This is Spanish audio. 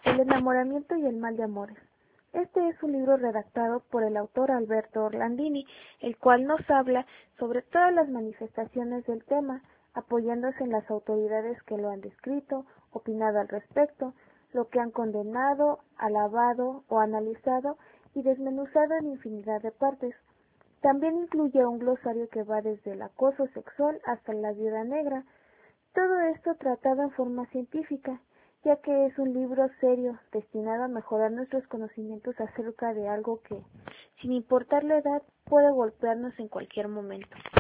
El enamoramiento y el mal de amores. Este es un libro redactado por el autor Alberto Orlandini, el cual nos habla sobre todas las manifestaciones del tema, apoyándose en las autoridades que lo han descrito, opinado al respecto, lo que han condenado, alabado o analizado y desmenuzado en infinidad de partes. También incluye un glosario que va desde el acoso sexual hasta la viuda negra. Todo esto tratado en forma científica, ya que es un libro serio destinado a mejorar nuestros conocimientos acerca de algo que, sin importar la edad, puede golpearnos en cualquier momento.